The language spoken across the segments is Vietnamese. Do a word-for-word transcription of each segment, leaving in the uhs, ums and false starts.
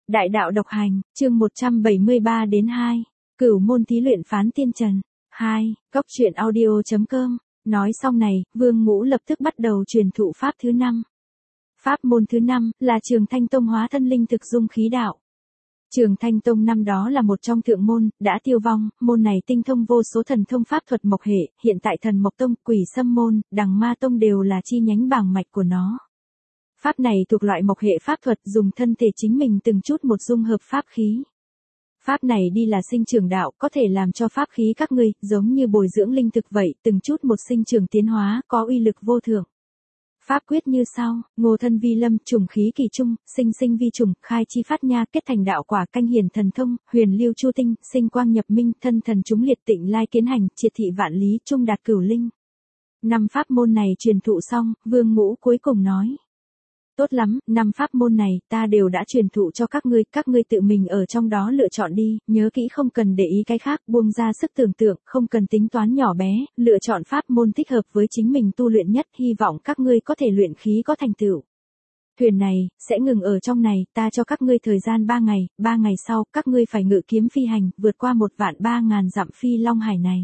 Đại đạo độc hành, chương một trăm bảy mươi ba đến hai. Cửu môn thí luyện phán tiên trần. hai. Cốc truyện audio chấm com. Nói xong này, Vương Ngũ lập tức bắt đầu truyền thụ pháp thứ năm. Pháp môn thứ năm là Trường Thanh Tông hóa thân linh thực dung khí đạo. Trường Thanh Tông năm đó là một trong thượng môn, đã tiêu vong, môn này tinh thông vô số thần thông pháp thuật mộc hệ, hiện tại Thần Mộc Tông, Quỷ Sâm môn, Đằng Ma Tông đều là chi nhánh bảng mạch của nó. Pháp này thuộc loại mộc hệ pháp thuật, dùng thân thể chính mình từng chút một dung hợp pháp khí. Pháp này đi là sinh trưởng đạo, có thể làm cho pháp khí các ngươi, giống như bồi dưỡng linh thực vậy, từng chút một sinh trưởng tiến hóa, có uy lực vô thượng. Pháp quyết như sau: ngô thân vi lâm, trùng khí kỳ trung, sinh sinh vi trùng, khai chi phát nha, kết thành đạo quả, canh hiển thần thông, huyền lưu chu tinh, sinh quang nhập minh, thân thần chúng liệt, tịnh lai kiến hành, triệt thị vạn lý, trung đạt cửu linh. Năm pháp môn này truyền thụ xong, Vương Ngũ cuối cùng nói: tốt lắm, năm pháp môn này ta đều đã truyền thụ cho các ngươi, các ngươi tự mình ở trong đó lựa chọn đi, nhớ kỹ không cần để ý cái khác, buông ra sức tưởng tượng, không cần tính toán nhỏ bé, lựa chọn pháp môn thích hợp với chính mình tu luyện nhất, hy vọng các ngươi có thể luyện khí có thành tựu. Thuyền này sẽ ngừng ở trong này, ta cho các ngươi thời gian ba ngày, ba ngày sau, các ngươi phải ngự kiếm phi hành, vượt qua một vạn ba ngàn dặm phi long hải này.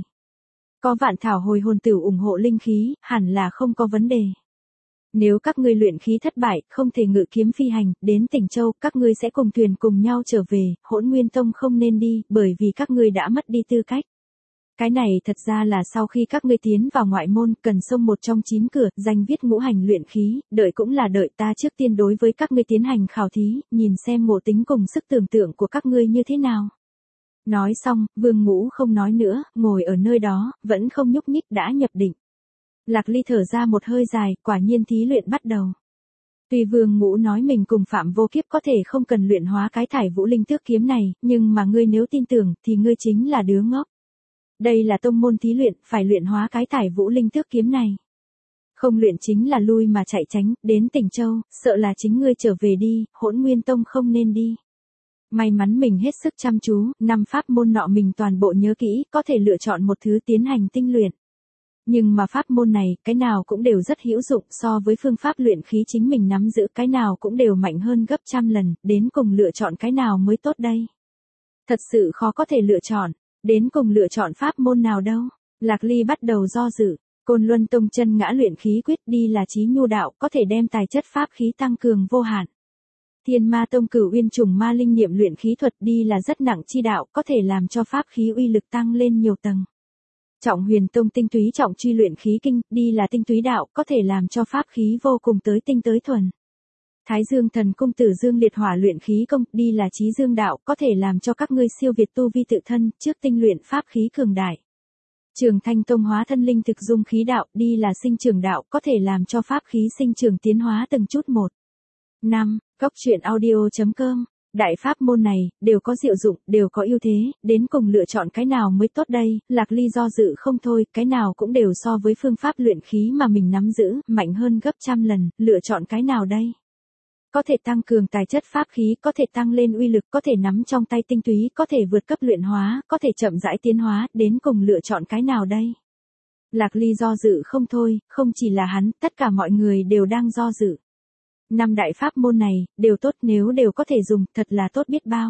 Có vạn thảo hồi hồn tửu ủng hộ linh khí, hẳn là không có vấn đề. Nếu các ngươi luyện khí thất bại, không thể ngự kiếm phi hành, đến Tỉnh Châu, các ngươi sẽ cùng thuyền cùng nhau trở về, Hỗn Nguyên Tông không nên đi, bởi vì các ngươi đã mất đi tư cách. Cái này thật ra là sau khi các ngươi tiến vào ngoại môn, cần xông một trong chín cửa, danh viết ngũ hành luyện khí, đợi cũng là đợi ta trước tiên đối với các ngươi tiến hành khảo thí, nhìn xem ngộ tính cùng sức tưởng tượng của các ngươi như thế nào. Nói xong, Vương Ngũ không nói nữa, ngồi ở nơi đó, vẫn không nhúc nhích đã nhập định. Lạc Ly thở ra một hơi dài, quả nhiên thí luyện bắt đầu. Tuy Vương Ngũ nói mình cùng Phạm Vô Kiếp có thể không cần luyện hóa cái thải vũ linh tước kiếm này, nhưng mà ngươi nếu tin tưởng, thì ngươi chính là đứa ngốc. Đây là tông môn thí luyện, phải luyện hóa cái thải vũ linh tước kiếm này. Không luyện chính là lui mà chạy tránh, đến Tỉnh Châu, sợ là chính ngươi trở về đi, Hỗn Nguyên Tông không nên đi. May mắn mình hết sức chăm chú, năm pháp môn nọ mình toàn bộ nhớ kỹ, có thể lựa chọn một thứ tiến hành tinh luyện. Nhưng mà pháp môn này, cái nào cũng đều rất hữu dụng, so với phương pháp luyện khí chính mình nắm giữ, cái nào cũng đều mạnh hơn gấp trăm lần, đến cùng lựa chọn cái nào mới tốt đây. Thật sự khó có thể lựa chọn, đến cùng lựa chọn pháp môn nào đâu. Lạc Ly bắt đầu do dự, Côn Luân Tông chân ngã luyện khí quyết đi là chí nhu đạo, có thể đem tài chất pháp khí tăng cường vô hạn. Thiên Ma Tông Cửu Uyên trùng ma linh niệm luyện khí thuật đi là rất nặng chi đạo, có thể làm cho pháp khí uy lực tăng lên nhiều tầng. Trọng Huyền Tông tinh túy trọng truy luyện khí kinh, đi là tinh túy đạo, có thể làm cho pháp khí vô cùng tới tinh tới thuần. Thái Dương Thần Cung Tử Dương liệt hỏa luyện khí công, đi là chí dương đạo, có thể làm cho các ngươi siêu việt tu vi tự thân, trước tinh luyện pháp khí cường đại. Trường Thanh Tông hóa thân linh thực dung khí đạo, đi là sinh trưởng đạo, có thể làm cho pháp khí sinh trưởng tiến hóa từng chút một. năm. Cốc truyện audio chấm com. Đại pháp môn này, đều có diệu dụng, đều có ưu thế, đến cùng lựa chọn cái nào mới tốt đây, Lạc Ly do dự không thôi, cái nào cũng đều so với phương pháp luyện khí mà mình nắm giữ, mạnh hơn gấp trăm lần, lựa chọn cái nào đây? Có thể tăng cường tài chất pháp khí, có thể tăng lên uy lực, có thể nắm trong tay tinh túy, có thể vượt cấp luyện hóa, có thể chậm rãi tiến hóa, đến cùng lựa chọn cái nào đây? Lạc Ly do dự không thôi, không chỉ là hắn, tất cả mọi người đều đang do dự. Năm đại pháp môn này, đều tốt, nếu đều có thể dùng, thật là tốt biết bao.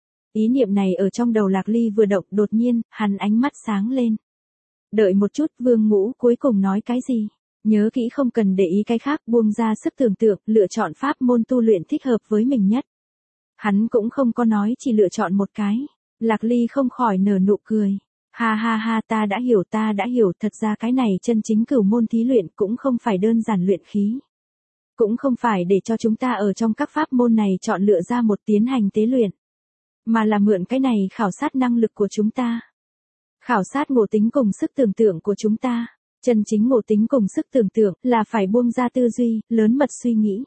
Ý niệm này ở trong đầu Lạc Ly vừa động, đột nhiên, hắn ánh mắt sáng lên. Đợi một chút, Vương Ngũ cuối cùng nói cái gì? Nhớ kỹ không cần để ý cái khác, buông ra sức tưởng tượng, lựa chọn pháp môn tu luyện thích hợp với mình nhất. Hắn cũng không có nói chỉ lựa chọn một cái. Lạc Ly không khỏi nở nụ cười. Ha ha ha, ta đã hiểu, ta đã hiểu, thật ra cái này chân chính cửu môn thí luyện cũng không phải đơn giản luyện khí. Cũng không phải để cho chúng ta ở trong các pháp môn này chọn lựa ra một tiến hành tế luyện. Mà là mượn cái này khảo sát năng lực của chúng ta. Khảo sát ngộ tính cùng sức tưởng tượng của chúng ta. Chân chính ngộ tính cùng sức tưởng tượng là phải buông ra tư duy, lớn mật suy nghĩ.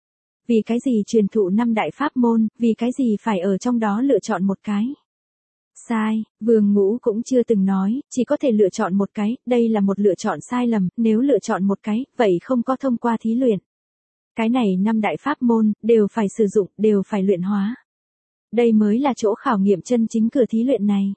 Vì cái gì truyền thụ năm đại pháp môn, vì cái gì phải ở trong đó lựa chọn một cái. Sai, Vương Ngũ cũng chưa từng nói, chỉ có thể lựa chọn một cái, đây là một lựa chọn sai lầm, nếu lựa chọn một cái, vậy không có thông qua thí luyện. Cái này năm đại pháp môn, đều phải sử dụng, đều phải luyện hóa. Đây mới là chỗ khảo nghiệm chân chính cửa thí luyện này.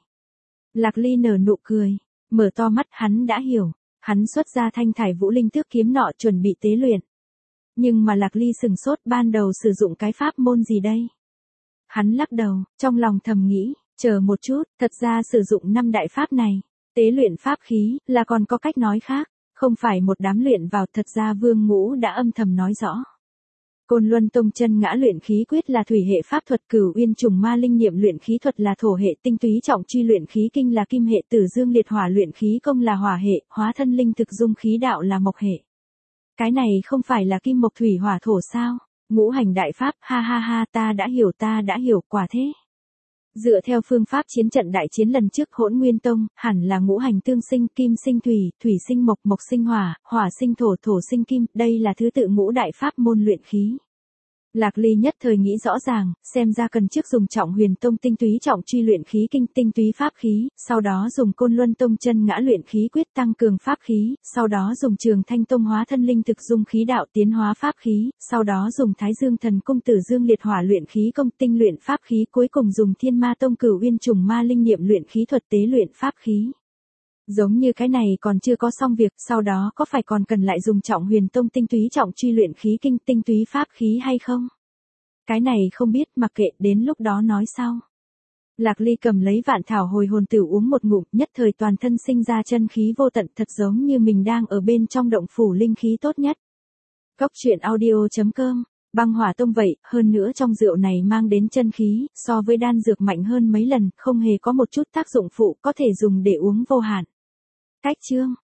Lạc Ly nở nụ cười, mở to mắt, hắn đã hiểu, hắn xuất ra thanh thải vũ linh tước kiếm nọ chuẩn bị tế luyện. Nhưng mà Lạc Ly sừng sốt, ban đầu sử dụng cái pháp môn gì đây? Hắn lắc đầu, trong lòng thầm nghĩ, chờ một chút, thật ra sử dụng năm đại pháp này, tế luyện pháp khí, là còn có cách nói khác, không phải một đám luyện vào, thật ra Vương Ngũ đã âm thầm nói rõ. Côn Luân Tông chân ngã luyện khí quyết là thủy hệ pháp thuật, Cửu Uyên trùng ma linh niệm luyện khí thuật là thổ hệ, tinh túy trọng truy luyện khí kinh là kim hệ, Tử Dương liệt hỏa luyện khí công là hỏa hệ, hóa thân linh thực dung khí đạo là mộc hệ. Cái này không phải là kim mộc thủy hỏa thổ sao? Ngũ hành đại pháp, ha ha ha, ta đã hiểu ta đã hiểu, quả thế. Dựa theo phương pháp chiến trận đại chiến lần trước Hỗn Nguyên Tông, hẳn là ngũ hành tương sinh, kim sinh thủy, thủy sinh mộc, mộc sinh hỏa, hỏa sinh thổ, thổ sinh kim, đây là thứ tự ngũ đại pháp môn luyện khí. Lạc Ly nhất thời nghĩ rõ ràng, xem ra cần trước dùng Trọng Huyền Tông tinh túy trọng truy luyện khí kinh, tinh túy pháp khí, sau đó dùng Côn Luân Tông chân ngã luyện khí quyết tăng cường pháp khí, sau đó dùng Trường Thanh Tông hóa thân linh thực dung khí đạo tiến hóa pháp khí, sau đó dùng Thái Dương Thần Cung Tử Dương liệt hỏa luyện khí công tinh luyện pháp khí, cuối cùng dùng Thiên Ma Tông Cửu Uyên trùng ma linh niệm luyện khí thuật tế luyện pháp khí. Giống như cái này còn chưa có xong việc, sau đó có phải còn cần lại dùng Trọng Huyền Tông tinh túy trọng truy luyện khí kinh, tinh túy pháp khí hay không? Cái này không biết, mặc kệ, đến lúc đó nói sau. Lạc Ly cầm lấy vạn thảo hồi hồn tử uống một ngụm, nhất thời toàn thân sinh ra chân khí vô tận, thật giống như mình đang ở bên trong động phủ linh khí tốt nhất. Cốc truyện audio chấm com, băng hỏa tông vậy, hơn nữa trong rượu này mang đến chân khí, so với đan dược mạnh hơn mấy lần, không hề có một chút tác dụng phụ, có thể dùng để uống vô hạn. Cách chương